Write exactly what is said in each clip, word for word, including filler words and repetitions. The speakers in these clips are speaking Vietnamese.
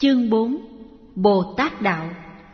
Chương bốn. Bồ Tát Đạo.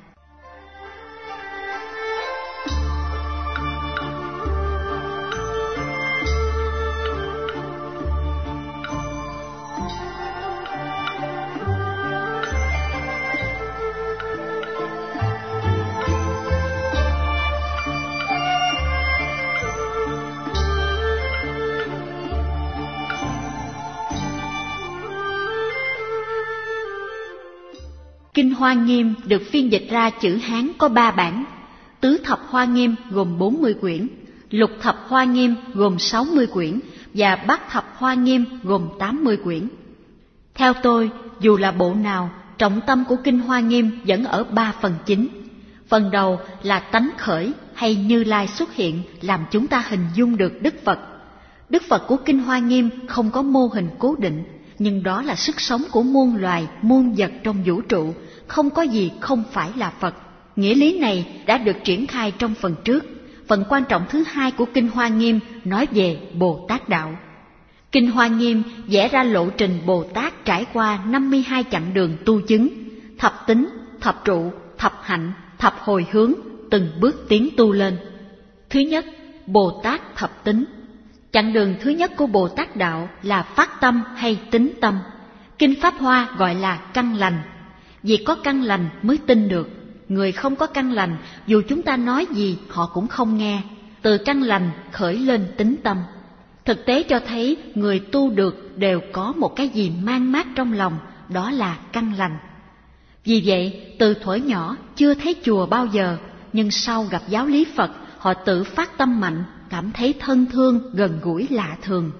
Kinh Hoa Nghiêm được phiên dịch ra chữ Hán có ba bản: Tứ Thập Hoa Nghiêm gồm bốn mươi quyển, Lục Thập Hoa Nghiêm gồm sáu mươi quyển và Bát Thập Hoa Nghiêm gồm tám mươi quyển. Theo tôi, dù là bộ nào, trọng tâm của Kinh Hoa Nghiêm vẫn ở ba phần chính. Phần đầu là tánh khởi hay Như Lai xuất hiện làm chúng ta hình dung được Đức Phật. Đức Phật của Kinh Hoa Nghiêm không có mô hình cố định, nhưng đó là sức sống của muôn loài, muôn vật trong vũ trụ, không có gì không phải là Phật. Nghĩa lý này đã được triển khai trong phần trước. Phần quan trọng thứ hai của Kinh Hoa Nghiêm nói về Bồ Tát Đạo. Kinh Hoa Nghiêm vẽ ra lộ trình Bồ Tát trải qua năm mươi hai chặng đường tu chứng, thập tính, thập trụ, thập hạnh, thập hồi hướng, từng bước tiến tu lên. Thứ nhất, Bồ Tát thập tính. Chặng đường thứ nhất của Bồ Tát Đạo là phát tâm hay tín tâm. Kinh Pháp Hoa gọi là căn lành. Vì có căn lành mới tin được. Người không có căn lành, dù chúng ta nói gì họ cũng không nghe. Từ căn lành khởi lên tín tâm. Thực tế cho thấy người tu được đều có một cái gì mang mát trong lòng, đó là căn lành. Vì vậy, từ thuở nhỏ chưa thấy chùa bao giờ, nhưng sau gặp giáo lý Phật, họ tự phát tâm mạnh, cảm thấy thân thương, gần gũi lạ thường.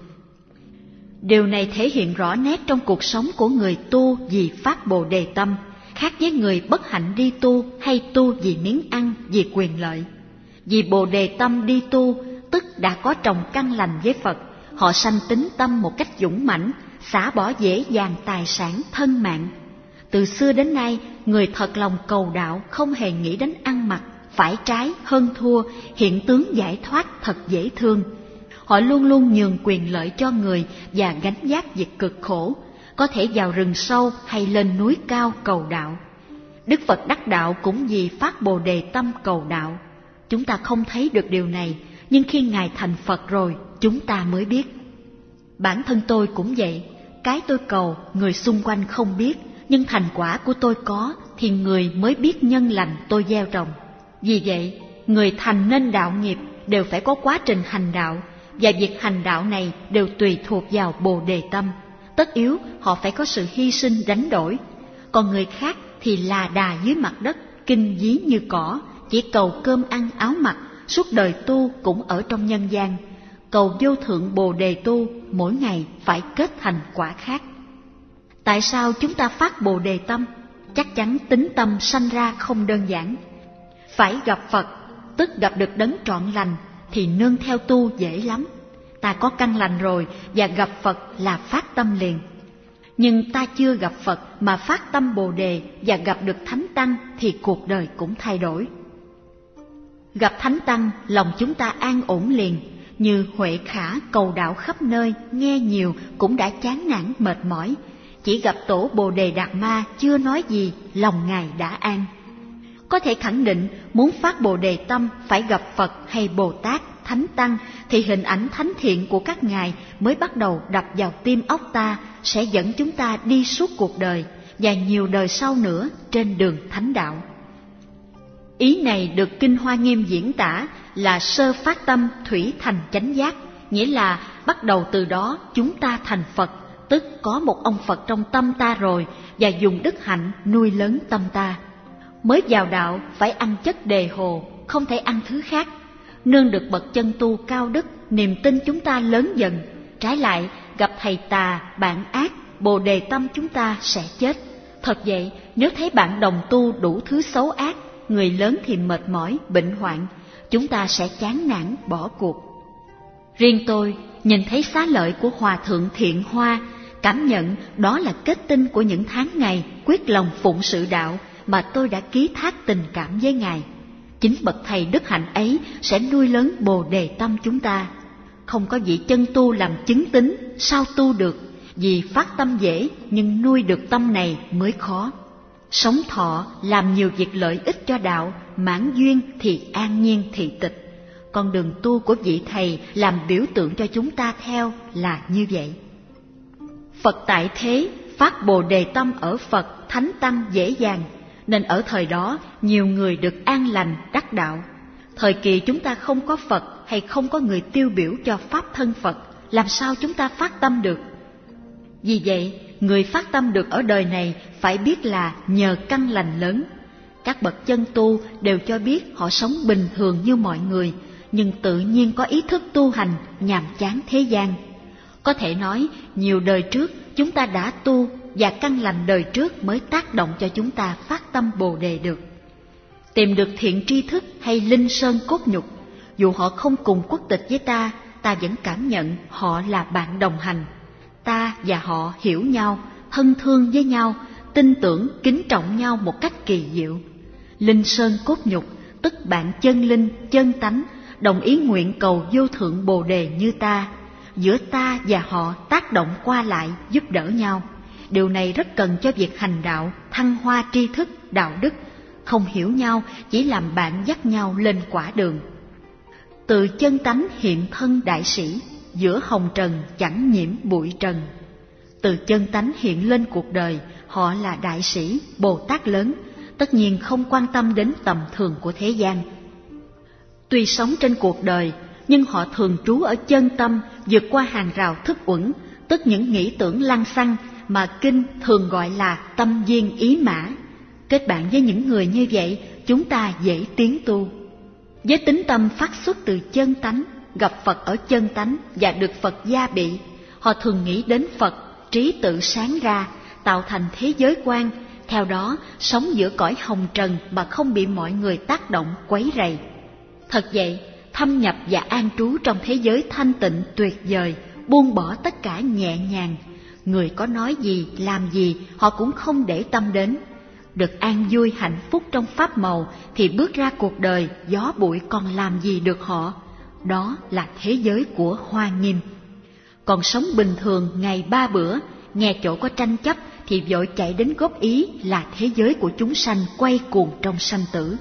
Điều này thể hiện rõ nét trong cuộc sống của người tu vì phát Bồ Đề tâm, khác với người bất hạnh đi tu hay tu vì miếng ăn, vì quyền lợi. Vì Bồ Đề tâm đi tu, tức đã có trồng căn lành với Phật, họ sanh tín tâm một cách dũng mãnh, xả bỏ dễ dàng tài sản, thân mạng. Từ xưa đến nay, người thật lòng cầu đạo không hề nghĩ đến ăn mặc, phải trái, hơn thua, hiện tướng giải thoát thật dễ thương. Họ luôn luôn nhường quyền lợi cho người và gánh vác việc cực khổ, có thể vào rừng sâu hay lên núi cao cầu đạo. Đức Phật đắc đạo cũng vì phát Bồ Đề tâm cầu đạo. Chúng ta không thấy được điều này, nhưng khi Ngài thành Phật rồi, chúng ta mới biết. Bản thân tôi cũng vậy, cái tôi cầu, người xung quanh không biết, nhưng thành quả của tôi có, thì người mới biết nhân lành tôi gieo trồng. Vì vậy, người thành nên đạo nghiệp đều phải có quá trình hành đạo, và việc hành đạo này đều tùy thuộc vào Bồ Đề tâm. Tất yếu họ phải có sự hy sinh đánh đổi. Còn người khác thì là đà dưới mặt đất, kinh dí như cỏ, chỉ cầu cơm ăn áo mặc, suốt đời tu cũng ở trong nhân gian. Cầu vô thượng Bồ Đề tu, mỗi ngày phải kết thành quả khác. Tại sao chúng ta phát Bồ Đề tâm? Chắc chắn tín tâm sanh ra không đơn giản. Phải gặp Phật, tức gặp được đấng trọn lành, thì nương theo tu dễ lắm. Ta có căn lành rồi và gặp Phật là phát tâm liền. Nhưng ta chưa gặp Phật mà phát tâm Bồ Đề và gặp được Thánh Tăng thì cuộc đời cũng thay đổi. Gặp Thánh Tăng, lòng chúng ta an ổn liền, như Huệ Khả cầu đạo khắp nơi, nghe nhiều cũng đã chán nản mệt mỏi. Chỉ gặp tổ Bồ Đề Đạt Ma chưa nói gì, lòng Ngài đã an. Có thể khẳng định muốn phát Bồ Đề tâm phải gặp Phật hay Bồ Tát, Thánh Tăng thì hình ảnh thánh thiện của các ngài mới bắt đầu đập vào tim óc ta, sẽ dẫn chúng ta đi suốt cuộc đời và nhiều đời sau nữa trên đường thánh đạo. Ý này được Kinh Hoa Nghiêm diễn tả là sơ phát tâm thủy thành chánh giác, nghĩa là bắt đầu từ đó chúng ta thành Phật, tức có một ông Phật trong tâm ta rồi và dùng đức hạnh nuôi lớn tâm ta. Mới vào đạo phải ăn chất đề hồ, không thể ăn thứ khác. Nương được bậc chân tu cao đức, niềm tin chúng ta lớn dần. Trái lại, gặp thầy tà, bạn ác, Bồ Đề tâm chúng ta sẽ chết. Thật vậy, nếu thấy bạn đồng tu đủ thứ xấu ác, người lớn thì mệt mỏi, bệnh hoạn, chúng ta sẽ chán nản, bỏ cuộc. Riêng tôi, nhìn thấy xá lợi của Hòa Thượng Thiện Hoa, cảm nhận đó là kết tinh của những tháng ngày quyết lòng phụng sự đạo mà tôi đã ký thác tình cảm với Ngài. Chính bậc thầy đức hạnh ấy sẽ nuôi lớn Bồ Đề tâm chúng ta. Không có vị chân tu làm chứng tín, sao tu được? Vì phát tâm dễ, nhưng nuôi được tâm này mới khó. Sống thọ, làm nhiều việc lợi ích cho đạo, mãn duyên thì an nhiên thị tịch. Con đường tu của vị thầy làm biểu tượng cho chúng ta theo là như vậy. Phật tại thế, phát Bồ Đề tâm ở Phật, Thánh Tăng dễ dàng, nên ở thời đó nhiều người được an lành đắc đạo. Thời kỳ chúng ta không có Phật hay không có người tiêu biểu cho Pháp thân Phật, làm sao chúng ta phát tâm được? Vì vậy, người phát tâm được ở đời này phải biết là nhờ căn lành lớn. Các bậc chân tu đều cho biết họ sống bình thường như mọi người, nhưng tự nhiên có ý thức tu hành, nhàm chán thế gian. Có thể nói, nhiều đời trước chúng ta đã tu và căn lành đời trước mới tác động cho chúng ta phát tâm Bồ Đề được. Tìm được thiện tri thức hay linh sơn cốt nhục, dù họ không cùng quốc tịch với ta, ta vẫn cảm nhận họ là bạn đồng hành. Ta và họ hiểu nhau, thân thương với nhau, tin tưởng, kính trọng nhau một cách kỳ diệu. Linh sơn cốt nhục, tức bạn chân linh, chân tánh, đồng ý nguyện cầu vô thượng Bồ Đề như ta. Giữa ta và họ tác động qua lại, giúp đỡ nhau. Điều này rất cần cho việc hành đạo, thăng hoa tri thức, đạo đức. Không hiểu nhau, chỉ làm bạn dắt nhau lên quả đường. Từ chân tánh hiện thân đại sĩ, giữa hồng trần chẳng nhiễm bụi trần. Từ chân tánh hiện lên cuộc đời, họ là đại sĩ, Bồ Tát lớn, tất nhiên không quan tâm đến tầm thường của thế gian. Tuy sống trên cuộc đời, nhưng họ thường trú ở chân tâm, vượt qua hàng rào thức uẩn, tức những nghĩ tưởng lăng xăng mà kinh thường gọi là tâm viên ý mã. Kết bạn với những người như vậy, chúng ta dễ tiến tu. Với tính tâm phát xuất từ chân tánh, gặp Phật ở chân tánh và được Phật gia bị, họ thường nghĩ đến Phật, trí tự sáng ra, tạo thành thế giới quan, theo đó sống giữa cõi hồng trần mà không bị mọi người tác động quấy rầy. Thật vậy, thâm nhập và an trú trong thế giới thanh tịnh tuyệt vời, buông bỏ tất cả nhẹ nhàng. Người có nói gì, làm gì, họ cũng không để tâm đến. Được an vui hạnh phúc trong pháp màu thì bước ra cuộc đời, gió bụi còn làm gì được họ. Đó là thế giới của Hoa Nghiêm. Còn sống bình thường ngày ba bữa, nghe chỗ có tranh chấp thì vội chạy đến góp ý là thế giới của chúng sanh quay cuồng trong sanh tử.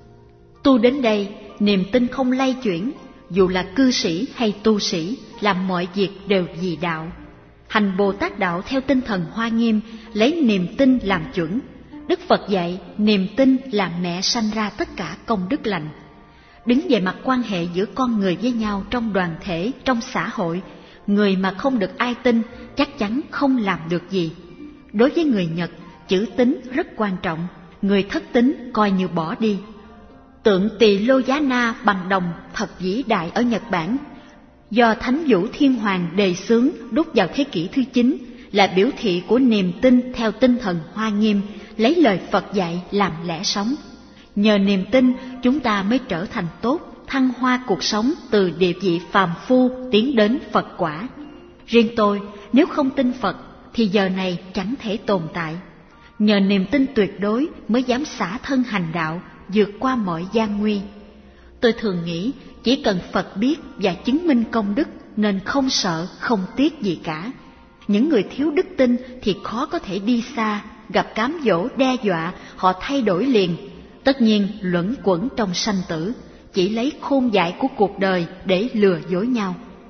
Tu đến đây, niềm tin không lay chuyển, dù là cư sĩ hay tu sĩ, làm mọi việc đều vì đạo. Hành Bồ Tát đạo theo tinh thần Hoa Nghiêm, lấy niềm tin làm chuẩn. Đức Phật dạy niềm tin là mẹ sanh ra tất cả công đức lành. Đứng về mặt quan hệ giữa con người với nhau trong đoàn thể, trong xã hội, người mà không được ai tin chắc chắn không làm được gì. Đối với người Nhật, chữ tín rất quan trọng, người thất tín coi như bỏ đi. Tượng Tỳ Lô Giá Na bằng đồng thật vĩ đại ở Nhật Bản, do Thánh Vũ Thiên Hoàng đề xướng đúc vào thế kỷ thứ chín, là biểu thị của niềm tin theo tinh thần Hoa Nghiêm, lấy lời Phật dạy làm lẽ sống. Nhờ niềm tin, chúng ta mới trở thành tốt, thăng hoa cuộc sống từ địa vị phàm phu tiến đến Phật quả. Riêng tôi, nếu không tin Phật, thì giờ này chẳng thể tồn tại. Nhờ niềm tin tuyệt đối mới dám xả thân hành đạo, vượt qua mọi gian nguy. Tôi thường nghĩ, chỉ cần Phật biết và chứng minh công đức nên không sợ, không tiếc gì cả. Những người thiếu đức tin thì khó có thể đi xa, gặp cám dỗ đe dọa, họ thay đổi liền. Tất nhiên luẩn quẩn trong sanh tử, chỉ lấy khôn dại của cuộc đời để lừa dối nhau.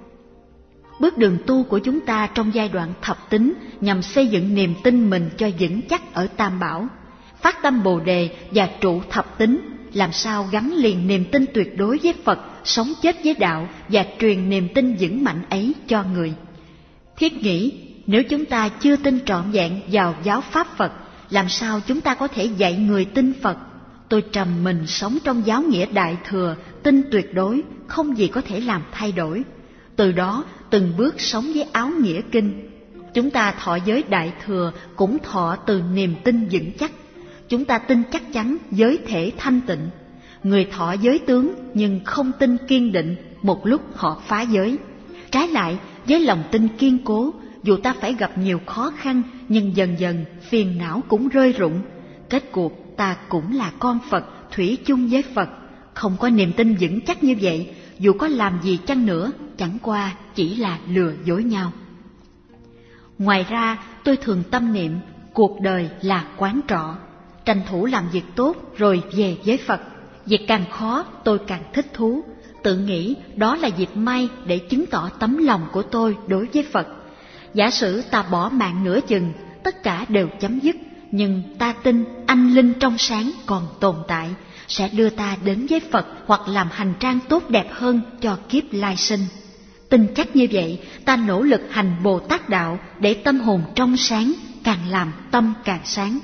Bước đường tu của chúng ta trong giai đoạn thập tín nhằm xây dựng niềm tin mình cho vững chắc ở Tam Bảo, phát tâm Bồ Đề và trụ thập tín, làm sao gắn liền niềm tin tuyệt đối với Phật, sống chết với đạo và truyền niềm tin vững mạnh ấy cho người. Thiết nghĩ, nếu chúng ta chưa tin trọn vẹn vào giáo pháp Phật, làm sao chúng ta có thể dạy người tin Phật? Tôi trầm mình sống trong giáo nghĩa Đại Thừa, tin tuyệt đối, không gì có thể làm thay đổi. Từ đó, từng bước sống với áo nghĩa kinh. Chúng ta thọ giới Đại Thừa cũng thọ từ niềm tin vững chắc. Chúng ta tin chắc chắn giới thể thanh tịnh. Người thọ giới tướng nhưng không tin kiên định, một lúc họ phá giới. Trái lại, với lòng tin kiên cố, dù ta phải gặp nhiều khó khăn, nhưng dần dần phiền não cũng rơi rụng. Kết cuộc ta cũng là con Phật, thủy chung với Phật. Không có niềm tin vững chắc như vậy, dù có làm gì chăng nữa, chẳng qua chỉ là lừa dối nhau. Ngoài ra, tôi thường tâm niệm cuộc đời là quán trọ, tranh thủ làm việc tốt rồi về với Phật. Việc càng khó tôi càng thích thú, tự nghĩ đó là dịp may để chứng tỏ tấm lòng của tôi đối với Phật. Giả sử ta bỏ mạng nửa chừng, tất cả đều chấm dứt, nhưng ta tin anh linh trong sáng còn tồn tại, sẽ đưa ta đến với Phật hoặc làm hành trang tốt đẹp hơn cho kiếp lai sinh. Tin chắc như vậy, ta nỗ lực hành Bồ Tát đạo để tâm hồn trong sáng, càng làm tâm càng sáng.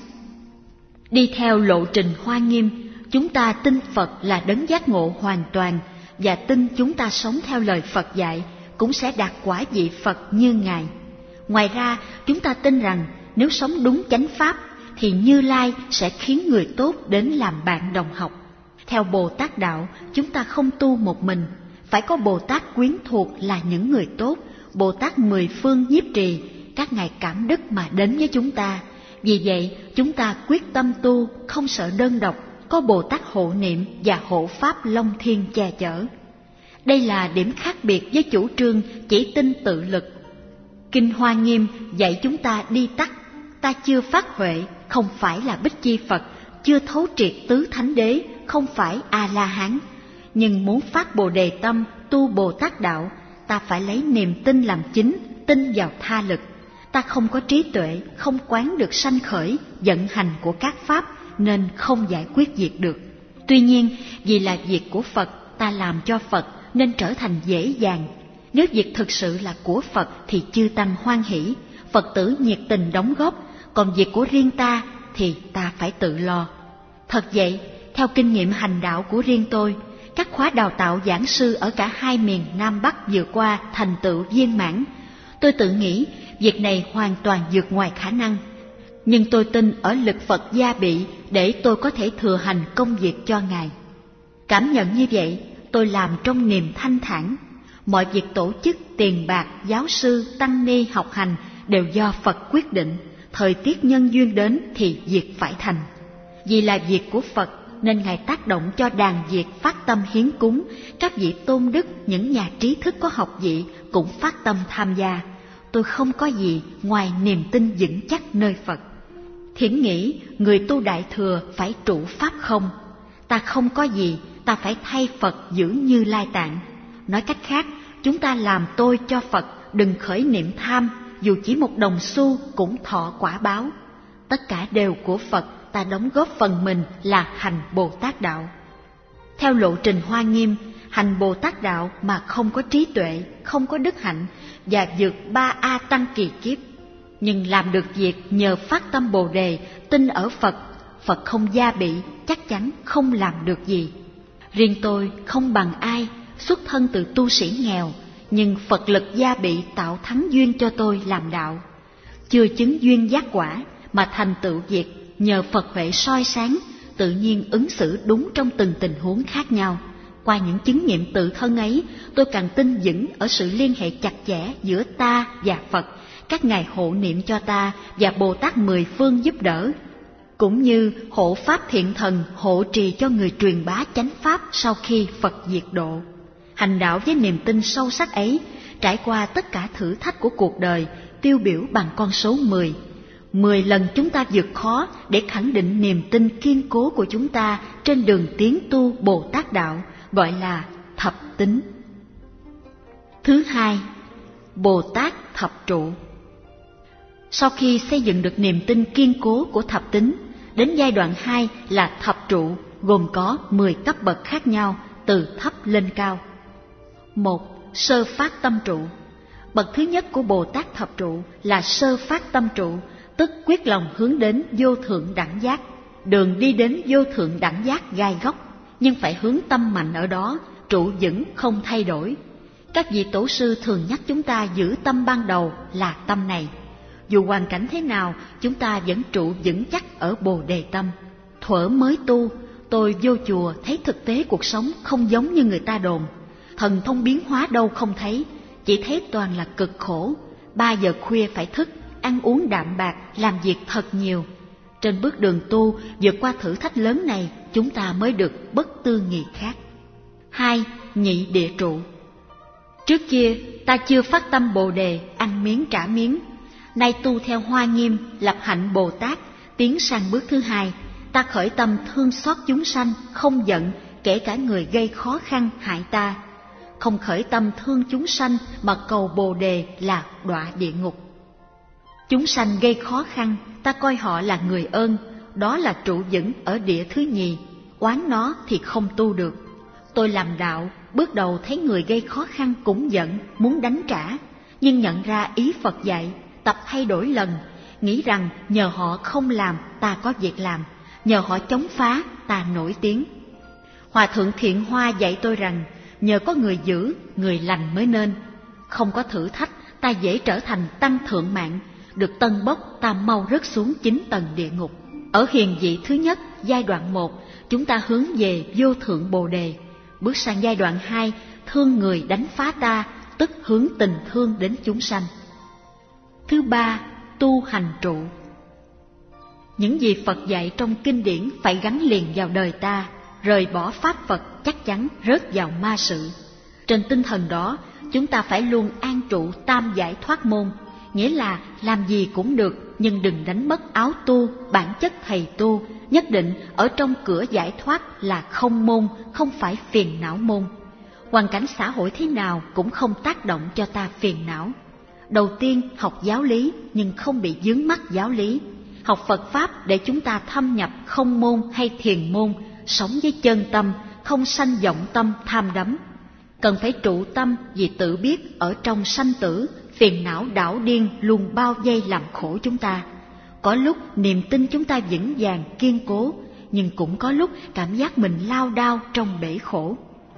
Đi theo lộ trình Hoa Nghiêm, chúng ta tin Phật là đấng giác ngộ hoàn toàn, và tin chúng ta sống theo lời Phật dạy cũng sẽ đạt quả vị Phật như Ngài. Ngoài ra, chúng ta tin rằng nếu sống đúng chánh pháp thì Như Lai sẽ khiến người tốt đến làm bạn đồng học. Theo Bồ Tát đạo, chúng ta không tu một mình, phải có Bồ Tát quyến thuộc là những người tốt, Bồ Tát mười phương nhiếp trì, các ngài cảm đức mà đến với chúng ta. Vì vậy, chúng ta quyết tâm tu, không sợ đơn độc, có Bồ Tát hộ niệm và hộ pháp Long Thiên che chở. Đây là điểm khác biệt với chủ trương chỉ tin tự lực. Kinh Hoa Nghiêm dạy chúng ta đi tắt, ta chưa phát huệ, không phải là Bích Chi Phật, chưa thấu triệt tứ thánh đế, không phải A-la-hán. Nhưng muốn phát Bồ Đề tâm, tu Bồ Tát đạo, ta phải lấy niềm tin làm chính, tin vào tha lực. Ta không có trí tuệ, không quán được sanh khởi, vận hành của các pháp, nên không giải quyết việc được. Tuy nhiên, vì là việc của Phật, ta làm cho Phật nên trở thành dễ dàng. Nếu việc thực sự là của Phật thì chư tăng hoan hỷ, Phật tử nhiệt tình đóng góp, còn việc của riêng ta thì ta phải tự lo. Thật vậy, theo kinh nghiệm hành đạo của riêng tôi, các khóa đào tạo giảng sư ở cả hai miền Nam Bắc vừa qua thành tựu viên mãn. Tôi tự nghĩ việc này hoàn toàn vượt ngoài khả năng, nhưng tôi tin ở lực Phật gia bị để tôi có thể thừa hành công việc cho Ngài. Cảm nhận như vậy, tôi làm trong niềm thanh thản. Mọi việc tổ chức, tiền bạc, giáo sư, tăng ni học hành đều do Phật quyết định. Thời tiết nhân duyên đến thì việc phải thành. Vì là việc của Phật nên Ngài tác động cho đàn Việt phát tâm hiến cúng. Các vị tôn đức, những nhà trí thức có học vị cũng phát tâm tham gia. Tôi không có gì ngoài niềm tin vững chắc nơi Phật. Thiển nghĩ người tu Đại Thừa phải trụ pháp không. Ta không có gì, ta phải thay Phật giữ Như Lai Tạng. Nói cách khác, chúng ta làm tôi cho Phật, đừng khởi niệm tham, dù chỉ một đồng xu cũng thọ quả báo. Tất cả đều của Phật, ta đóng góp phần mình là hành Bồ Tát đạo. Theo lộ trình Hoa Nghiêm, hành Bồ Tát đạo mà không có trí tuệ, không có đức hạnh và vượt ba A tăng kỳ kiếp. Nhưng làm được việc nhờ phát tâm Bồ Đề, tin ở Phật, Phật không gia bị, chắc chắn không làm được gì. Riêng tôi không bằng ai, xuất thân từ tu sĩ nghèo, nhưng Phật lực gia bị tạo thắng duyên cho tôi làm đạo. Chưa chứng duyên giác quả mà thành tựu việc nhờ Phật huệ soi sáng, tự nhiên ứng xử đúng trong từng tình huống khác nhau. Qua những chứng nghiệm tự thân ấy, tôi càng tin vững ở sự liên hệ chặt chẽ giữa ta và Phật, các ngài hộ niệm cho ta và Bồ Tát mười phương giúp đỡ, cũng như hộ pháp thiện thần hộ trì cho người truyền bá chánh pháp sau khi Phật diệt độ. Hành đạo với niềm tin sâu sắc ấy, trải qua tất cả thử thách của cuộc đời, tiêu biểu bằng con số mười. Mười lần chúng ta vượt khó để khẳng định niềm tin kiên cố của chúng ta trên đường tiến tu Bồ Tát đạo, gọi là thập tín. Thứ hai, Bồ Tát thập trụ. Sau khi xây dựng được niềm tin kiên cố của thập tín, đến giai đoạn hai là thập trụ, gồm có mười cấp bậc khác nhau, từ thấp lên cao. Một, sơ phát tâm trụ. Bậc thứ nhất của Bồ Tát thập trụ là sơ phát tâm trụ, tức quyết lòng hướng đến vô thượng đẳng giác. Đường đi đến vô thượng đẳng giác gai góc, nhưng phải hướng tâm mạnh ở đó, trụ vững không thay đổi. Các vị tổ sư thường nhắc chúng ta giữ tâm ban đầu là tâm này. Dù hoàn cảnh thế nào, chúng ta vẫn trụ vững chắc ở Bồ Đề tâm. Thuở mới tu, tôi vô chùa thấy thực tế cuộc sống không giống như người ta đồn. Thần thông biến hóa đâu không thấy, chỉ thấy toàn là cực khổ. Ba giờ khuya phải thức, ăn uống đạm bạc, làm việc thật nhiều. Trên bước đường tu, vượt qua thử thách lớn này, chúng ta mới được bất tư nghị khác. Hai, nhị địa trụ. Trước kia, ta chưa phát tâm Bồ Đề, ăn miếng trả miếng. Nay tu theo Hoa Nghiêm, lập hạnh Bồ Tát, tiến sang bước thứ hai. Ta khởi tâm thương xót chúng sanh, không giận, kể cả người gây khó khăn hại ta. Không khởi tâm thương chúng sanh mà cầu Bồ Đề là đọa địa ngục. Chúng sanh gây khó khăn, ta coi họ là người ơn, đó là trụ vững ở địa thứ nhì, oán nó thì không tu được. Tôi làm đạo, bước đầu thấy người gây khó khăn cũng giận, muốn đánh trả, nhưng nhận ra ý Phật dạy, tập thay đổi lần, nghĩ rằng nhờ họ không làm ta có việc làm, nhờ họ chống phá ta nổi tiếng. Hòa thượng Thiện Hoa dạy tôi rằng nhờ có người giữ, người lành mới nên. Không có thử thách, ta dễ trở thành tăng thượng mạng, được tân bốc ta mau rớt xuống chín tầng địa ngục. Ở hiền vị thứ nhất, giai đoạn một, chúng ta hướng về vô thượng Bồ Đề. Bước sang giai đoạn hai, thương người đánh phá ta, tức hướng tình thương đến chúng sanh. Thứ ba, tu hành trụ. Những gì Phật dạy trong kinh điển phải gắn liền vào đời ta, rời bỏ pháp Phật chắc chắn rớt vào ma sự. Trên tinh thần đó, chúng ta phải luôn an trụ tam giải thoát môn, nghĩa là làm gì cũng được nhưng đừng đánh mất áo tu, bản chất thầy tu, nhất định ở trong cửa giải thoát là không môn, không phải phiền não môn. Hoàn cảnh xã hội thế nào cũng không tác động cho ta phiền não. Đầu tiên học giáo lý nhưng không bị vướng mắc giáo lý, học Phật Pháp để chúng ta thâm nhập không môn hay thiền môn, sống với chân tâm, không sanh vọng tâm tham đắm. Cần phải trụ tâm vì tự biết ở trong sanh tử, phiền não đảo điên luôn bao vây làm khổ chúng ta. Có lúc niềm tin chúng ta vững vàng kiên cố, nhưng cũng có lúc cảm giác mình lao đao trong bể khổ.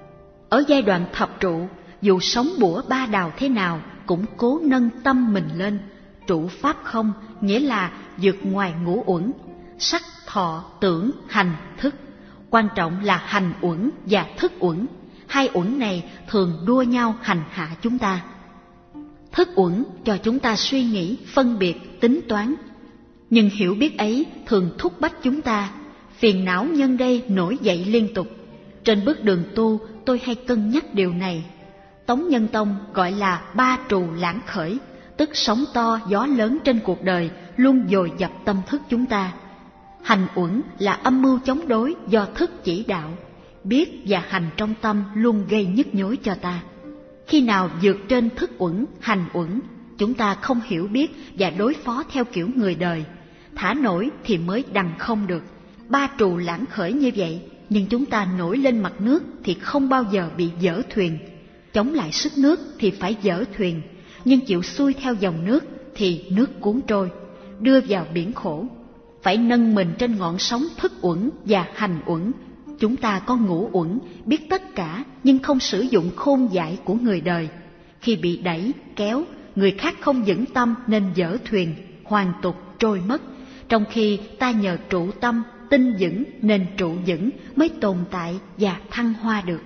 Ở giai đoạn thập trụ, dù sống bủa ba đào thế nào cũng cố nâng tâm mình lên. Trụ pháp không nghĩa là vượt ngoài ngũ uẩn, sắc, thọ, tưởng, hành, thức. Quan trọng là hành uẩn và thức uẩn. Hai uẩn này thường đua nhau hành hạ chúng ta. Thức uẩn cho chúng ta suy nghĩ, phân biệt, tính toán. Nhưng hiểu biết ấy thường thúc bách chúng ta. Phiền não nhân đây nổi dậy liên tục. Trên bước đường tu tôi hay cân nhắc điều này. Tống Nhân Tông gọi là ba trù lãng khởi, tức sóng to gió lớn trên cuộc đời luôn dồi dập tâm thức chúng ta. Hành uẩn là âm mưu chống đối do thức chỉ đạo. Biết và hành trong tâm luôn gây nhức nhối cho ta. Khi nào vượt trên thức uẩn, hành uẩn, chúng ta không hiểu biết và đối phó theo kiểu người đời. Thả nổi thì mới đằng không được. Ba trù lãng khởi như vậy, nhưng chúng ta nổi lên mặt nước thì không bao giờ bị dở thuyền. Chống lại sức nước thì phải dở thuyền, nhưng chịu xuôi theo dòng nước thì nước cuốn trôi, đưa vào biển khổ. Phải nâng mình trên ngọn sóng thức uẩn và hành uẩn. Chúng ta có ngũ uẩn, biết tất cả nhưng không sử dụng khôn dại của người đời. Khi bị đẩy, kéo, người khác không vững tâm nên dở thuyền, hoàn tục trôi mất. Trong khi ta nhờ trụ tâm, tinh vững nên trụ vững mới tồn tại và thăng hoa được.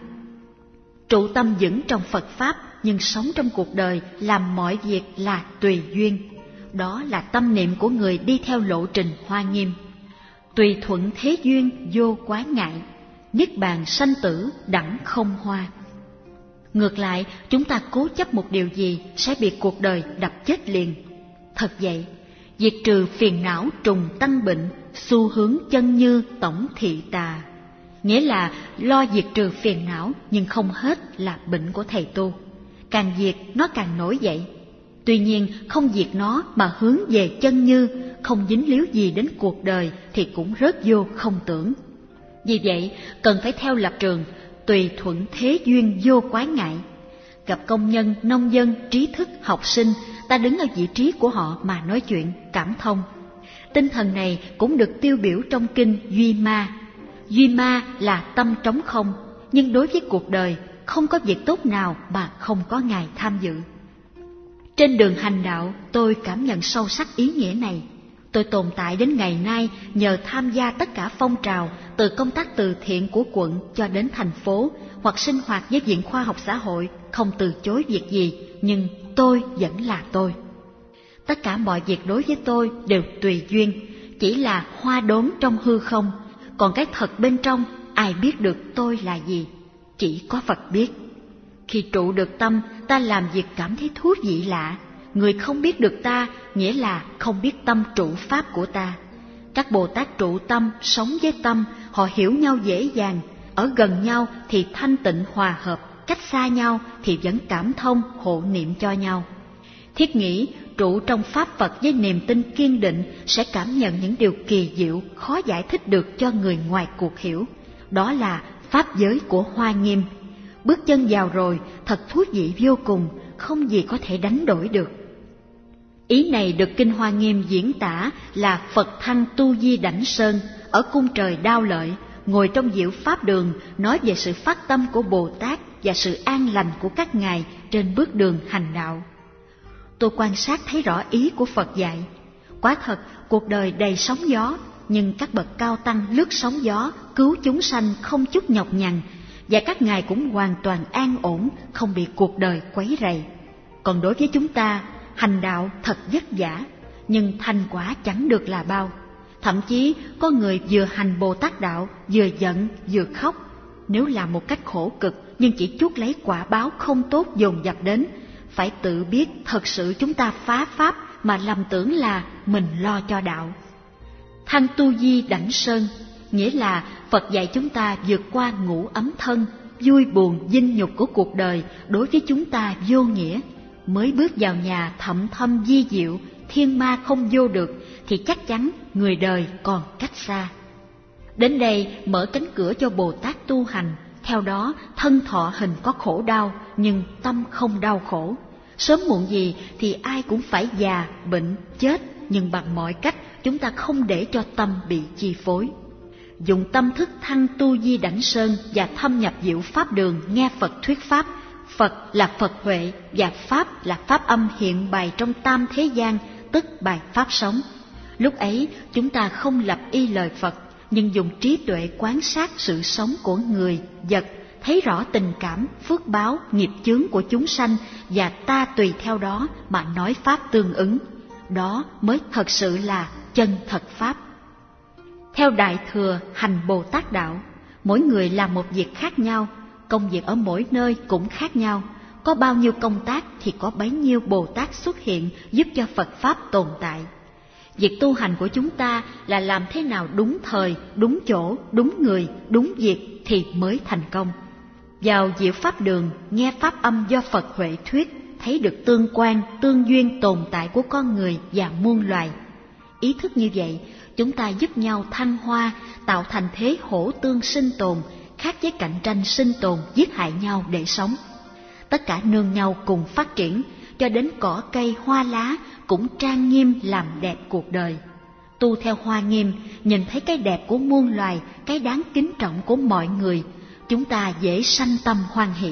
Trụ tâm vững trong Phật Pháp nhưng sống trong cuộc đời làm mọi việc là tùy duyên. Đó là tâm niệm của người đi theo lộ trình Hoa Nghiêm. Tùy thuận thế duyên vô quái ngại, niết bàn sanh tử đẳng không hoa. Ngược lại, chúng ta cố chấp một điều gì sẽ bị cuộc đời đập chết liền. Thật vậy, diệt trừ phiền não trùng tăng bệnh, xu hướng chân như tổng thị tà. Nghĩa là lo diệt trừ phiền não nhưng không hết là bệnh của thầy tu. Càng diệt nó càng nổi dậy. Tuy nhiên không diệt nó mà hướng về chân như, không dính líu gì đến cuộc đời thì cũng rớt vô không tưởng. Vì vậy cần phải theo lập trường tùy thuận thế duyên vô quái ngại. Gặp công nhân, nông dân, trí thức, học sinh, ta đứng ở vị trí của họ mà nói chuyện, cảm thông. Tinh thần này cũng được tiêu biểu trong kinh Duy Ma. Duy Ma là tâm trống không, nhưng đối với cuộc đời không có việc tốt nào mà không có Ngài tham dự. Trên đường hành đạo, tôi cảm nhận sâu sắc ý nghĩa này. Tôi tồn tại đến ngày nay nhờ tham gia tất cả phong trào, từ công tác từ thiện của quận cho đến thành phố, hoặc sinh hoạt với Viện Khoa học Xã hội, không từ chối việc gì, nhưng tôi vẫn là tôi. Tất cả mọi việc đối với tôi đều tùy duyên, chỉ là hoa đốm trong hư không, còn cái thật bên trong ai biết được tôi là gì, chỉ có Phật biết. Khi trụ được tâm, ta làm việc cảm thấy thú vị lạ, Người không biết được ta nghĩa là không biết tâm trụ pháp của ta. Các Bồ Tát trụ tâm, sống với tâm, họ hiểu nhau dễ dàng, ở gần nhau thì thanh tịnh hòa hợp, cách xa nhau thì vẫn cảm thông hộ niệm cho nhau. Thiết nghĩ trụ trong pháp Phật với niềm tin kiên định sẽ cảm nhận những điều kỳ diệu khó giải thích được cho người ngoài cuộc hiểu. Đó là pháp giới của Hoa Nghiêm. Bước chân vào rồi thật thú vị vô cùng, không gì có thể đánh đổi được. Ý này được Kinh Hoa Nghiêm diễn tả là Phật Thăng Tu Di Đảnh Sơn ở cung trời Đao Lợi, ngồi trong diệu pháp đường nói về sự phát tâm của Bồ Tát và sự an lành của các ngài trên bước đường hành đạo. Tôi quan sát thấy rõ ý của Phật dạy. Quả thật, cuộc đời đầy sóng gió, nhưng các bậc cao tăng lướt sóng gió, cứu chúng sanh không chút nhọc nhằn, và các ngài cũng hoàn toàn an ổn, không bị cuộc đời quấy rầy. Còn đối với chúng ta, hành đạo thật vất vả, nhưng thành quả chẳng được là bao. Thậm chí có người vừa hành Bồ Tát đạo, vừa giận vừa khóc. Nếu làm một cách khổ cực, nhưng chỉ chuốc lấy quả báo không tốt dồn dập đến, phải tự biết thật sự chúng ta phá pháp mà lầm tưởng là mình lo cho đạo. Thăng Tu Di Đảnh Sơn nghĩa là Phật dạy chúng ta vượt qua ngũ ấm thân, vui buồn dinh nhục của cuộc đời đối với chúng ta vô nghĩa. Mới bước vào nhà thậm thâm vi diệu, thiên ma không vô được, thì chắc chắn người đời còn cách xa. Đến đây mở cánh cửa cho Bồ Tát tu hành, theo đó thân thọ hình có khổ đau, nhưng tâm không đau khổ. Sớm muộn gì thì ai cũng phải già, bệnh, chết, nhưng bằng mọi cách chúng ta không để cho tâm bị chi phối. Dùng tâm thức thăng Tu Di Đảnh Sơn và thâm nhập diệu pháp đường nghe Phật thuyết pháp. Phật là Phật Huệ và Pháp là Pháp âm hiện bày trong tam thế gian, tức bài Pháp sống. Lúc ấy chúng ta không lập y lời Phật, nhưng dùng trí tuệ quan sát sự sống của người, vật, thấy rõ tình cảm, phước báo, nghiệp chướng của chúng sanh và ta tùy theo đó mà nói Pháp tương ứng. Đó mới thật sự là chân thật Pháp. Theo Đại Thừa hành Bồ Tát đạo, mỗi người làm một việc khác nhau, công việc ở mỗi nơi cũng khác nhau. Có bao nhiêu công tác thì có bấy nhiêu Bồ Tát xuất hiện giúp cho Phật Pháp tồn tại. Việc tu hành của chúng ta là làm thế nào đúng thời, đúng chỗ, đúng người, đúng việc thì mới thành công. Vào diệu pháp đường, nghe pháp âm do Phật Huệ thuyết, thấy được tương quan, tương duyên tồn tại của con người và muôn loài. Ý thức như vậy, chúng ta giúp nhau thăng hoa, tạo thành thế hỗ tương sinh tồn, khác với cạnh tranh sinh tồn giết hại nhau để sống. Tất cả nương nhau cùng phát triển, cho đến cỏ cây hoa lá cũng trang nghiêm làm đẹp cuộc đời. Tu theo Hoa Nghiêm, nhìn thấy cái đẹp của muôn loài, cái đáng kính trọng của mọi người, chúng ta dễ sanh tâm hoan hỷ.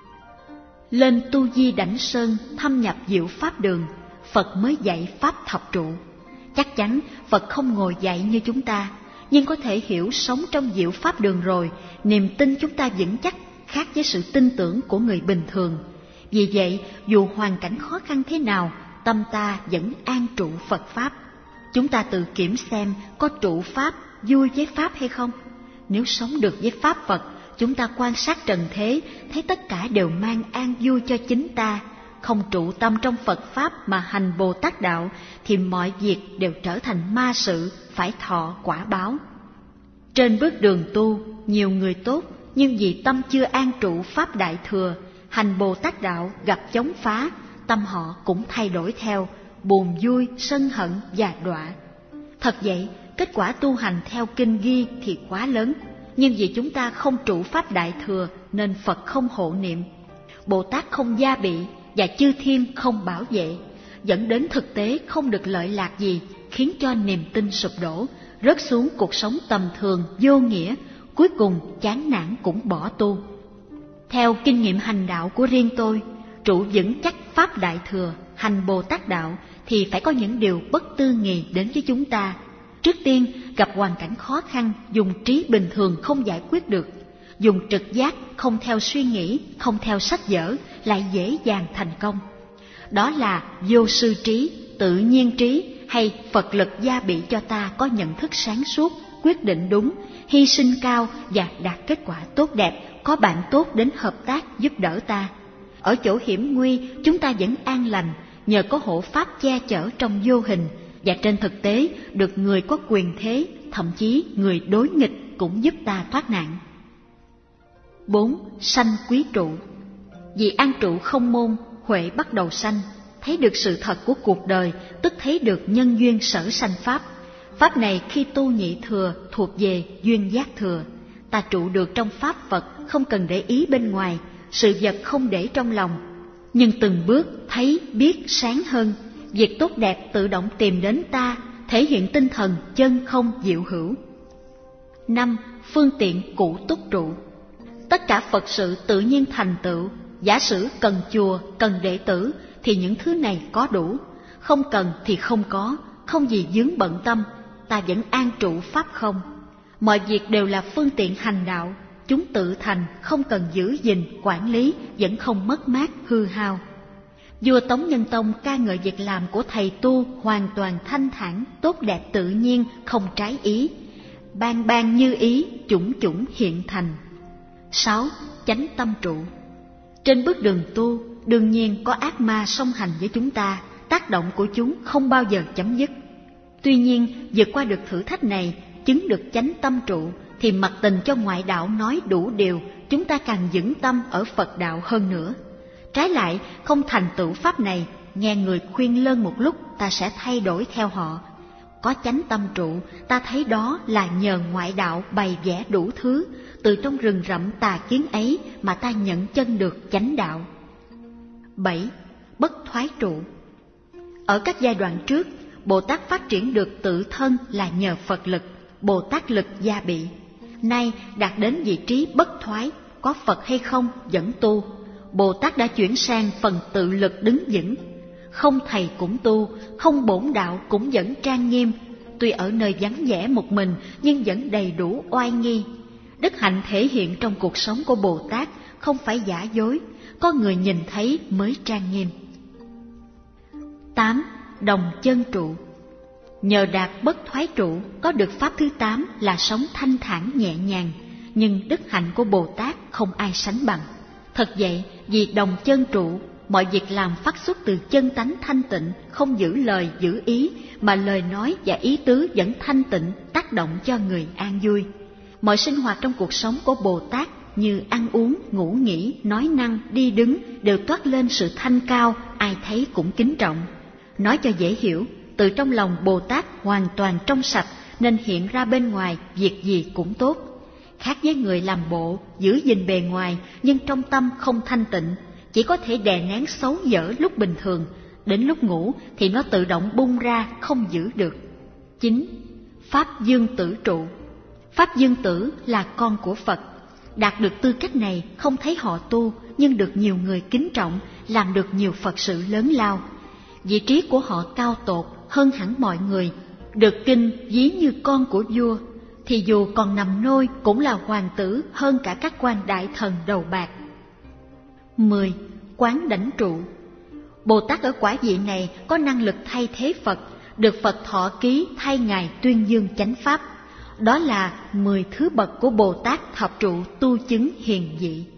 Lên Tu Di Đảnh Sơn thâm nhập diệu pháp đường, Phật mới dạy pháp thập trụ. Chắc chắn Phật không ngồi dạy như chúng ta, nhưng có thể hiểu sống trong diệu pháp đường rồi, niềm tin chúng ta vững chắc khác với sự tin tưởng của người bình thường. Vì vậy, dù hoàn cảnh khó khăn thế nào, tâm ta vẫn an trụ Phật Pháp. Chúng ta tự kiểm xem có trụ Pháp, vui với Pháp hay không. Nếu sống được với Pháp Phật, chúng ta quan sát trần thế, thấy tất cả đều mang an vui cho chính ta. Không trụ tâm trong Phật Pháp mà hành Bồ Tát đạo, thì mọi việc đều trở thành ma sự, phải thọ quả báo. Trên bước đường tu, nhiều người tốt, nhưng vì tâm chưa an trụ Pháp Đại Thừa, hành Bồ Tát đạo gặp chống phá, tâm họ cũng thay đổi theo, buồn vui, sân hận và đọa. Thật vậy, kết quả tu hành theo kinh ghi thì quá lớn, nhưng vì chúng ta không trụ Pháp Đại Thừa nên Phật không hộ niệm, Bồ Tát không gia bị và chư thiên không bảo vệ, dẫn đến thực tế không được lợi lạc gì, khiến cho niềm tin sụp đổ, rớt xuống cuộc sống tầm thường, vô nghĩa, cuối cùng chán nản cũng bỏ tu. Theo kinh nghiệm hành đạo của riêng tôi, trụ vững chắc Pháp Đại Thừa, hành Bồ Tát đạo thì phải có những điều bất tư nghì đến với chúng ta. Trước tiên, gặp hoàn cảnh khó khăn, dùng trí bình thường không giải quyết được, dùng trực giác không theo suy nghĩ, không theo sách vở lại dễ dàng thành công. Đó là vô sư trí, tự nhiên trí hay Phật lực gia bị cho ta có nhận thức sáng suốt, quyết định đúng, hy sinh cao và đạt kết quả tốt đẹp, có bạn tốt đến hợp tác giúp đỡ ta. Ở chỗ hiểm nguy chúng ta vẫn an lành, nhờ có hộ pháp che chở trong vô hình, và trên thực tế được người có quyền thế, thậm chí người đối nghịch cũng giúp ta thoát nạn. Bốn. Sanh quý trụ. Vì an trụ không môn, huệ bắt đầu sanh, thấy được sự thật của cuộc đời, tức thấy được nhân duyên sở sanh pháp. Pháp này khi tu nhị thừa thuộc về duyên giác thừa. Ta trụ được trong pháp Phật, không cần để ý bên ngoài, sự vật không để trong lòng, nhưng từng bước thấy biết sáng hơn. Việc tốt đẹp tự động tìm đến ta, thể hiện tinh thần chân không diệu hữu. Năm. Phương tiện cụ túc trụ. Tất cả Phật sự tự nhiên thành tựu. Giả sử cần chùa, cần đệ tử, thì những thứ này có đủ. Không cần thì không có, không gì vướng bận tâm, ta vẫn an trụ pháp không. Mọi việc đều là phương tiện hành đạo, chúng tự thành, không cần giữ gìn, quản lý, vẫn không mất mát, hư hao. Vua Tống Nhân Tông ca ngợi việc làm của thầy tu hoàn toàn thanh thản, tốt đẹp tự nhiên, không trái ý. Ban ban như ý, chủng chủng hiện thành. Sáu. Chánh tâm trụ. Trên bước đường tu, đương nhiên có ác ma song hành với chúng ta, tác động của chúng không bao giờ chấm dứt. Tuy nhiên, vượt qua được thử thách này, chứng được chánh tâm trụ, thì mặc tình cho ngoại đạo nói đủ điều, chúng ta càng vững tâm ở Phật đạo hơn nữa. Trái lại, không thành tựu pháp này, nghe người khuyên lơn một lúc, ta sẽ thay đổi theo họ. Có chánh tâm trụ, ta thấy đó là nhờ ngoại đạo bày vẽ đủ thứ, từ trong rừng rậm tà kiến ấy mà ta nhận chân được chánh đạo. Bảy. Bất thoái trụ. Ở các giai đoạn trước, Bồ Tát phát triển được tự thân là nhờ Phật lực, Bồ Tát lực gia bị. Nay đạt đến vị trí bất thoái, có Phật hay không vẫn tu. Bồ Tát đã chuyển sang phần tự lực đứng vững. Không thầy cũng tu, không bổn đạo cũng vẫn trang nghiêm. Tuy ở nơi vắng vẻ một mình nhưng vẫn đầy đủ oai nghi. Đức hạnh thể hiện trong cuộc sống của Bồ Tát không phải giả dối, có người nhìn thấy mới trang nghiêm. Tám. Đồng chân trụ. Nhờ đạt bất thoái trụ, có được pháp thứ tám là sống thanh thản nhẹ nhàng, nhưng đức hạnh của Bồ Tát không ai sánh bằng. Thật vậy, vì đồng chân trụ, mọi việc làm phát xuất từ chân tánh thanh tịnh, không giữ lời giữ ý, mà lời nói và ý tứ vẫn thanh tịnh, tác động cho người an vui. Mọi sinh hoạt trong cuộc sống của Bồ Tát như ăn uống, ngủ nghỉ, nói năng, đi đứng đều toát lên sự thanh cao, ai thấy cũng kính trọng. Nói cho dễ hiểu, từ trong lòng Bồ Tát hoàn toàn trong sạch nên hiện ra bên ngoài việc gì cũng tốt. Khác với người làm bộ, giữ gìn bề ngoài nhưng trong tâm không thanh tịnh, chỉ có thể đè nén xấu dở lúc bình thường, đến lúc ngủ thì nó tự động bung ra, không giữ được. Chín. Pháp dương tử trụ. Pháp dương tử là con của Phật. Đạt được tư cách này không thấy họ tu, nhưng được nhiều người kính trọng, làm được nhiều Phật sự lớn lao. Vị trí của họ cao tột hơn hẳn mọi người, được kinh ví như con của vua, thì dù còn nằm nôi cũng là hoàng tử hơn cả các quan đại thần đầu bạc. Mười. Quán đảnh trụ. Bồ Tát ở quả vị này có năng lực thay thế Phật, được Phật thọ ký thay Ngài tuyên dương chánh pháp. Đó là mười thứ bậc của Bồ Tát thập trụ tu chứng hiền vị.